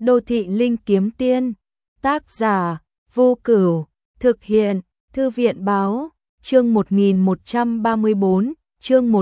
Đô thị linh kiếm tiên, tác giả Vô Cửu, thực hiện Thư viện báo, chương 1134, chương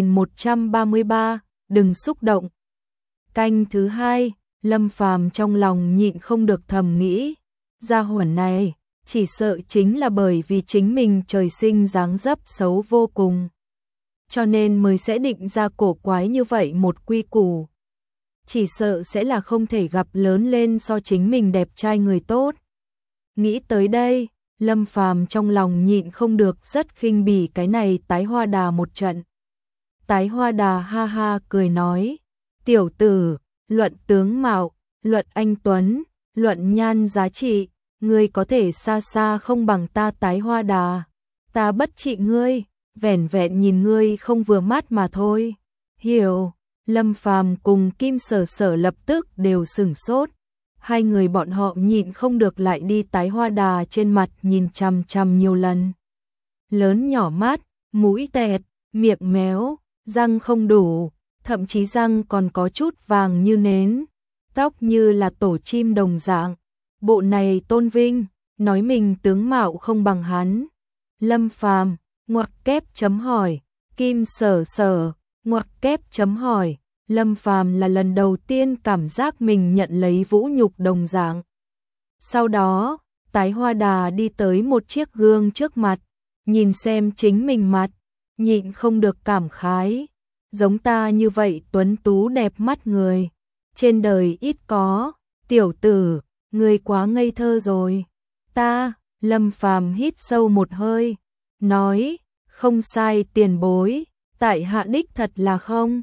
1133, đừng xúc động. Canh thứ hai, Lâm Phàm trong lòng nhịn không được thầm nghĩ, gia hỏa này, chỉ sợ chính là bởi vì chính mình trời sinh dáng dấp xấu vô cùng, cho nên mới sẽ định ra cổ quái như vậy một quy củ. Chỉ sợ sẽ là không thể gặp lớn lên so chính mình đẹp trai người tốt. Nghĩ tới đây, Lâm Phàm trong lòng nhịn không được rất khinh bỉ cái này Tái Hoa Đà một trận. Tái Hoa Đà ha ha cười nói, tiểu tử, luận tướng mạo, luận anh tuấn, luận nhan giá trị, ngươi có thể xa xa không bằng ta Tái Hoa Đà. Ta bất trị ngươi, vẻn vẹn nhìn ngươi không vừa mắt mà thôi. Hiểu. Lâm Phàm cùng Kim Sở Sở lập tức đều sửng sốt. Hai người bọn họ nhịn không được lại đi Tái Hoa Đà trên mặt nhìn chằm chằm nhiều lần. Lớn nhỏ mắt, mũi tẹt, miệng méo, răng không đủ, thậm chí răng còn có chút vàng như nến, tóc như là tổ chim đồng dạng. Bộ này tôn vinh, nói mình tướng mạo không bằng hắn. Lâm Phàm, ngoặc kép chấm hỏi, Kim Sở Sở, ngoặc kép chấm hỏi. Lâm Phàm là lần đầu tiên cảm giác mình nhận lấy vũ nhục đồng dạng. Sau đó, Tái Hoa Đà đi tới một chiếc gương trước mặt, nhìn xem chính mình mặt, nhịn không được cảm khái. Giống ta như vậy tuấn tú đẹp mắt người, trên đời ít có, tiểu tử, ngươi quá ngây thơ rồi. Ta, Lâm Phàm hít sâu một hơi, nói, không sai tiền bối, tại hạ đích thật là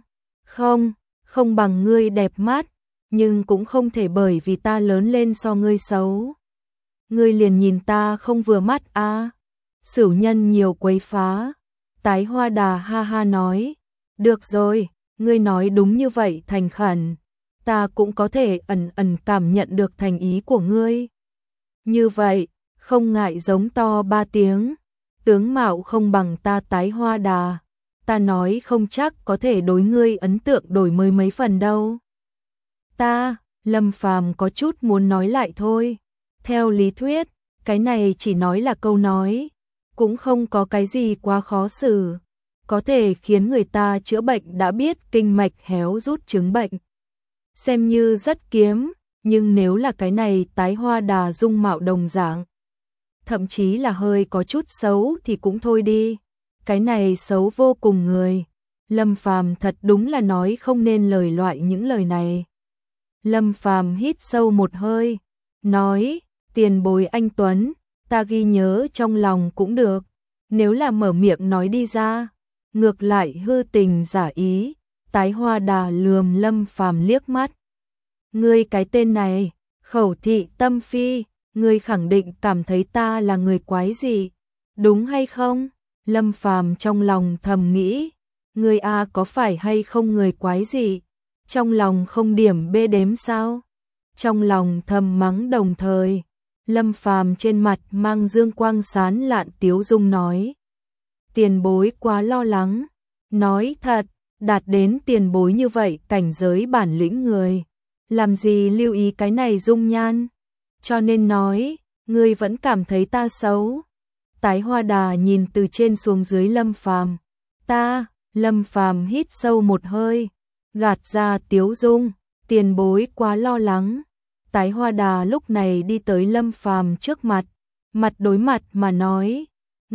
không bằng ngươi đẹp mắt, nhưng cũng không thể bởi vì ta lớn lên so ngươi xấu. Ngươi liền nhìn ta không vừa mắt à? Sửu nhân nhiều quấy phá. Tái Hoa Đà ha ha nói, được rồi, ngươi nói đúng như vậy thành khẩn, ta cũng có thể ẩn ẩn cảm nhận được thành ý của ngươi. Như vậy, không ngại giống to 3 tiếng, tướng mạo không bằng ta Tái Hoa Đà. Ta nói không chắc có thể đối ngươi ấn tượng đổi mới mấy phần đâu. Ta, Lâm Phàm có chút muốn nói lại thôi. Theo lý thuyết, cái này chỉ nói là câu nói, cũng không có cái gì quá khó xử. Có thể khiến người ta chữa bệnh đã biết kinh mạch héo rút chứng bệnh. Xem như rất kiếm, nhưng nếu là cái này Tái Hoa Đà dung mạo đồng dạng, thậm chí là hơi có chút xấu thì cũng thôi đi. Cái này xấu vô cùng người. Lâm Phàm thật đúng là nói không nên lời loại những lời này. Lâm Phàm hít sâu một hơi, nói, tiền bối anh Tuấn, ta ghi nhớ trong lòng cũng được. Nếu là mở miệng nói đi ra, ngược lại hư tình giả ý. Tái Hoa Đà lườm Lâm Phàm liếc mắt. Ngươi cái tên này, khẩu thị tâm phi, ngươi khẳng định cảm thấy ta là người quái gì, đúng hay không? Lâm Phàm trong lòng thầm nghĩ, người A có phải hay không người quái gì? Trong lòng không điểm bê đếm sao? Trong lòng thầm mắng đồng thời, Lâm Phàm trên mặt mang dương quang sán lạn tiếu dung nói. Tiền bối quá lo lắng, nói thật, đạt đến tiền bối như vậy cảnh giới bản lĩnh người. Làm gì lưu ý cái này dung nhan? Cho nên nói, ngươi vẫn cảm thấy ta xấu. Tái Hoa Đà nhìn từ trên xuống dưới Lâm Phàm. Lâm Phàm hít sâu một hơi, gạt ra tiếu dung, tiền bối quá lo lắng. Tái Hoa Đà lúc này đi tới Lâm Phàm trước mặt, mặt đối mặt mà nói,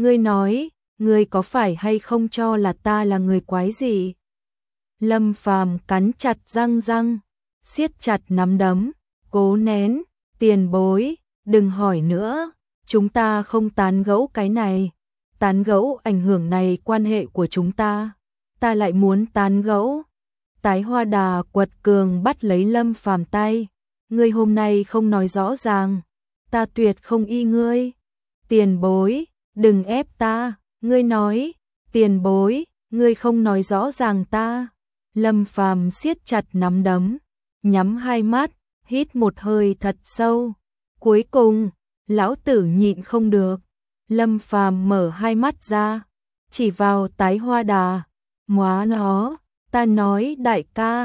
ngươi có phải hay không cho là ta là người quái gì? Lâm Phàm cắn chặt răng, siết chặt nắm đấm, cố nén, tiền bối, đừng hỏi nữa. Chúng ta không tán gẫu cái này, tán gẫu ảnh hưởng này quan hệ của chúng ta lại muốn tán gẫu. Tái Hoa Đà quật cường bắt lấy Lâm Phàm tay, ngươi hôm nay không nói rõ ràng, ta tuyệt không y ngươi. Tiền bối, đừng ép ta, ngươi nói, tiền bối, ngươi không nói rõ ràng ta. Lâm Phàm siết chặt nắm đấm, nhắm hai mắt, hít một hơi thật sâu. Cuối cùng, lão tử nhịn không được. Lâm Phàm mở hai mắt ra, chỉ vào Tái Hoa Đà, móa nó, ta nói đại ca,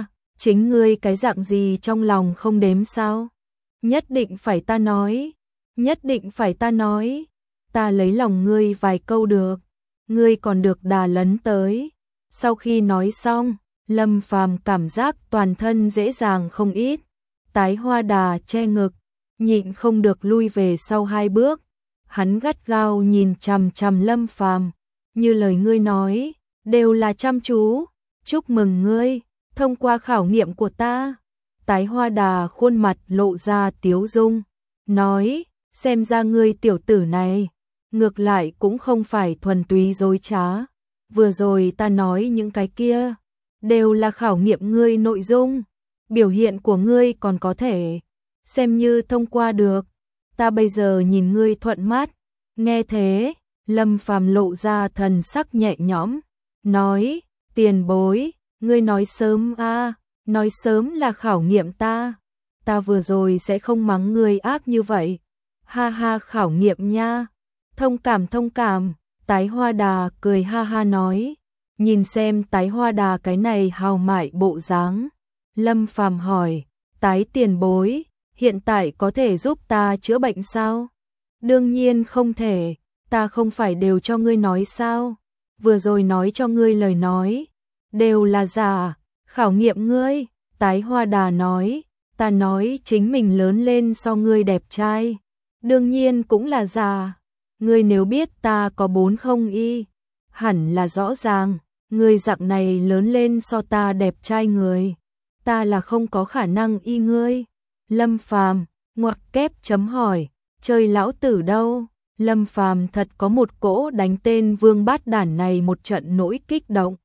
Chính ngươi cái dạng gì trong lòng không đếm sao? Nhất định phải ta nói, nhất định phải ta nói, ta lấy lòng ngươi vài câu được, ngươi còn được đà lấn tới. Sau khi nói xong, Lâm Phàm cảm giác toàn thân dễ dàng không ít, Tái Hoa Đà che ngực, nhịn không được lui về sau 2 bước. Hắn gắt gao nhìn chằm chằm Lâm Phàm, như lời ngươi nói, đều là chăm chú, chúc mừng ngươi, thông qua khảo nghiệm của ta. Tái Hoa Đà khuôn mặt lộ ra tiếu dung, nói, xem ra ngươi tiểu tử này, ngược lại cũng không phải thuần túy dối trá. Vừa rồi ta nói những cái kia, đều là khảo nghiệm ngươi nội dung, biểu hiện của ngươi còn có thể, xem như thông qua được. Ta bây giờ nhìn ngươi thuận mắt. Nghe thế, Lâm Phàm lộ ra thần sắc nhẹ nhõm, nói, tiền bối, ngươi nói sớm a, nói sớm là khảo nghiệm ta. Ta vừa rồi sẽ không mắng ngươi ác như vậy. Ha ha, khảo nghiệm nha. Thông cảm thông cảm, Tái Hoa Đà cười ha ha nói. Nhìn xem Tái Hoa Đà cái này hào mại bộ dáng. Lâm Phàm hỏi, Tái tiền bối, hiện tại có thể giúp ta chữa bệnh sao? Đương nhiên không thể, ta không phải đều cho ngươi nói sao? Vừa rồi nói cho ngươi lời nói, đều là giả, khảo nghiệm ngươi. Tái Hoa Đà nói, ta nói chính mình lớn lên so ngươi đẹp trai, đương nhiên cũng là giả. Ngươi nếu biết ta có 40 y, hẳn là rõ ràng, ngươi dạng này lớn lên so ta đẹp trai người, ta là không có khả năng y ngươi. Lâm Phàm ngoặc kép chấm hỏi, chơi lão tử đâu? Lâm Phàm thật có một cỗ đánh tên Vương Bát Đản này một trận nỗi kích động.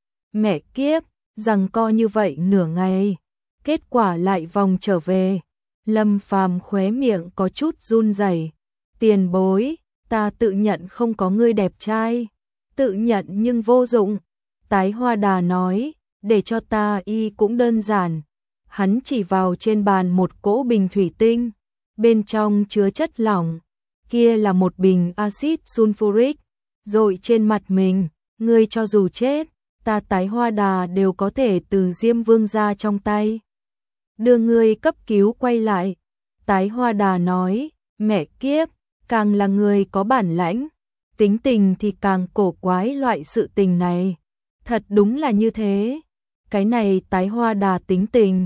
Mẹ kiếp, giằng co như vậy nửa ngày, kết quả lại vòng trở về. Lâm Phàm khóe miệng có chút run rẩy. Tiền bối, ta tự nhận không có ngươi đẹp trai, tự nhận nhưng vô dụng. Tái Hoa Đà nói, để cho ta y cũng đơn giản. Hắn chỉ vào trên bàn một cỗ bình thủy tinh, bên trong chứa chất lỏng, kia là một bình axit sulfuric, dội trên mặt mình, ngươi cho dù chết, ta Tái Hoa Đà đều có thể từ Diêm Vương ra trong tay đưa ngươi cấp cứu quay lại. Tái Hoa Đà nói, mẹ kiếp, càng là người có bản lãnh, tính tình thì càng cổ quái loại sự tình này. Thật đúng là như thế. Cái này Tái Hoa Đà tính tình,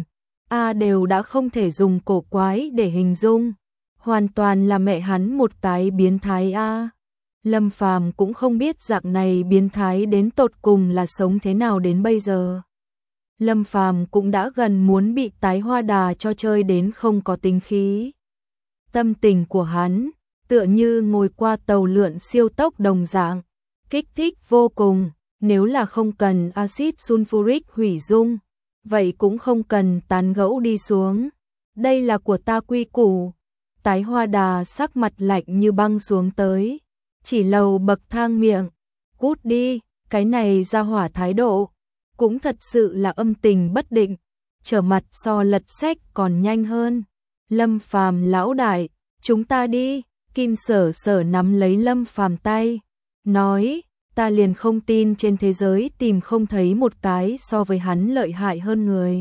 đều đã không thể dùng cổ quái để hình dung. Hoàn toàn là mẹ hắn một cái biến thái a. Lâm Phàm cũng không biết dạng này biến thái đến tột cùng là sống thế nào đến bây giờ. Lâm Phàm cũng đã gần muốn bị Tái Hoa Đà cho chơi đến không có tính khí. Tâm tình của hắn tựa như ngồi qua tàu lượn siêu tốc đồng dạng, kích thích vô cùng. Nếu là không cần axit sulfuric hủy dung, vậy cũng không cần tán gẫu đi xuống. Đây là của ta quy củ. Tái Hoa Đà sắc mặt lạnh như băng xuống tới, chỉ lầu bậc thang miệng, cút đi. Cái này ra hỏa thái độ cũng thật sự là âm tình bất định, trở mặt so lật sách còn nhanh hơn. Lâm Phàm lão đại, chúng ta đi. Kim Sở Sở nắm lấy Lâm Phàm tay, nói, ta liền không tin trên thế giới tìm không thấy một cái so với hắn lợi hại hơn người.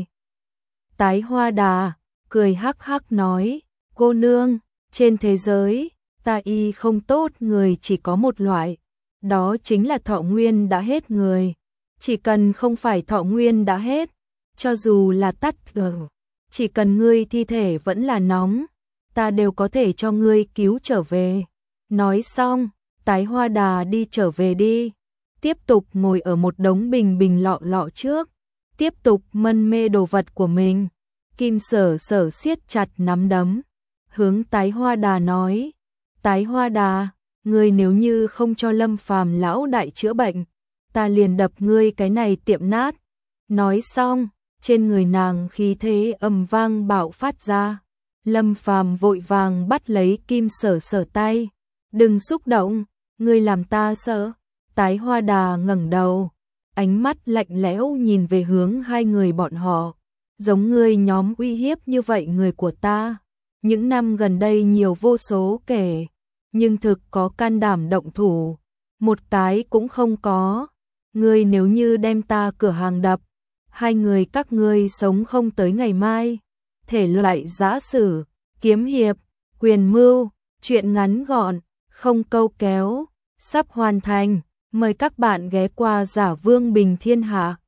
Tái Hoa Đà cười hắc hắc nói, cô nương, trên thế giới ta y không tốt người chỉ có một loại, đó chính là thọ nguyên đã hết người. Chỉ cần không phải thọ nguyên đã hết, cho dù là tắt thở, chỉ cần ngươi thi thể vẫn là nóng, ta đều có thể cho ngươi cứu trở về. Nói xong, Tái Hoa Đà đi trở về đi, tiếp tục ngồi ở một đống bình bình lọ lọ trước, tiếp tục mân mê đồ vật của mình. Kim Sở Sở siết chặt nắm đấm, hướng Tái Hoa Đà nói, Tái Hoa Đà, ngươi nếu như không cho Lâm Phàm lão đại chữa bệnh, ta liền đập ngươi cái này tiệm nát. Nói xong, trên người nàng khí thế ầm vang bạo phát ra. Lâm Phàm vội vàng bắt lấy Kim Sở Sở tay, đừng xúc động, ngươi làm ta sợ. Tái Hoa Đà ngẩng đầu, ánh mắt lạnh lẽo nhìn về hướng hai người bọn họ, giống ngươi nhóm uy hiếp như vậy người của ta, những năm gần đây nhiều vô số kể, nhưng thực có can đảm động thủ, một cái cũng không có. Ngươi nếu như đem ta cửa hàng đập, hai người các ngươi sống không tới ngày mai. Thể loại giã sử, kiếm hiệp, quyền mưu, truyện ngắn gọn, không câu kéo, sắp hoàn thành. Mời các bạn ghé qua Giả Vương Bình Thiên Hạ.